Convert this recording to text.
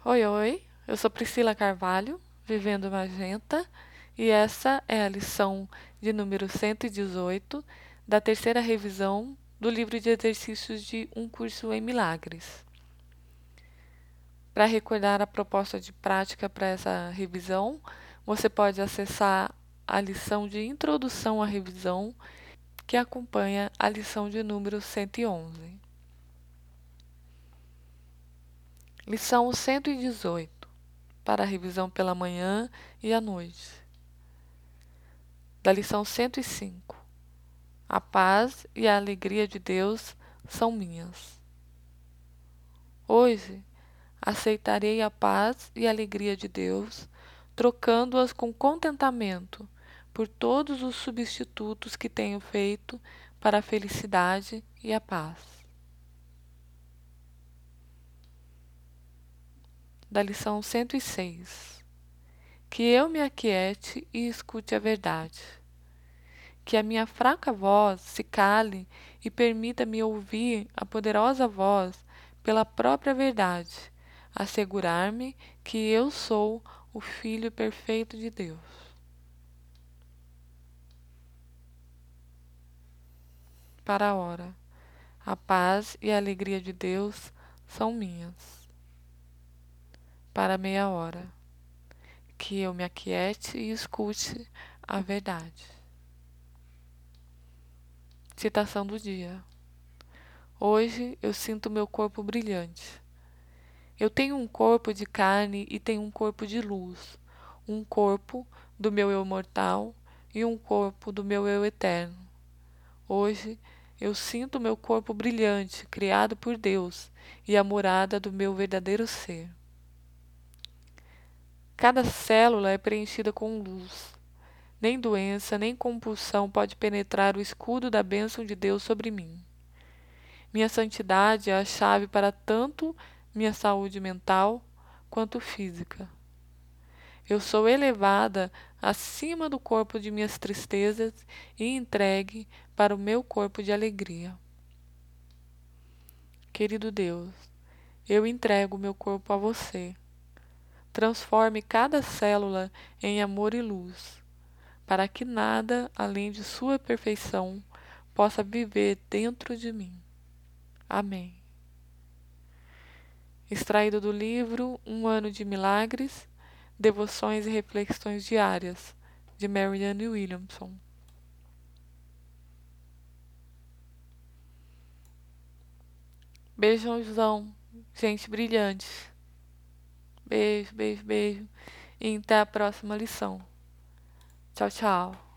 Oi, oi, eu sou Priscila Carvalho, Vivendo Magenta, e essa é a lição de número 118 da terceira revisão do livro de exercícios de Um Curso em Milagres. Para recordar a proposta de prática para essa revisão, você pode acessar a lição de introdução à revisão que acompanha a lição de número 111. Lição 118, para a revisão pela manhã e à noite. Da lição 105. A paz e a alegria de Deus são minhas. Hoje, aceitarei a paz e a alegria de Deus, trocando-as com contentamento por todos os substitutos que tenho feito para a felicidade e a paz. Da lição 106. Que eu me aquiete e escute a verdade. Que a minha fraca voz se cale e permita-me ouvir a poderosa voz pela própria verdade, assegurar-me que eu sou o Filho perfeito de Deus. Para a hora, a paz e a alegria de Deus são minhas. Para meia hora, que eu me aquiete e escute a verdade. Citação do dia. Hoje eu sinto meu corpo brilhante. Eu tenho um corpo de carne e tenho um corpo de luz, um corpo do meu eu mortal e um corpo do meu eu eterno. Hoje eu sinto meu corpo brilhante, criado por Deus, e a morada do meu verdadeiro ser. Cada célula é preenchida com luz. Nem doença, nem compulsão pode penetrar o escudo da bênção de Deus sobre mim. Minha santidade é a chave para tanto minha saúde mental quanto física. Eu sou elevada acima do corpo de minhas tristezas e entregue para o meu corpo de alegria. Querido Deus, eu entrego meu corpo a você. Transforme cada célula em amor e luz, para que nada além de sua perfeição possa viver dentro de mim. Amém. Extraído do livro Um Ano de Milagres, Devoções e Reflexões Diárias, de Marianne Williamson. Beijão, gente brilhante. Beijo, beijo, beijo. E até a próxima lição. Tchau, tchau.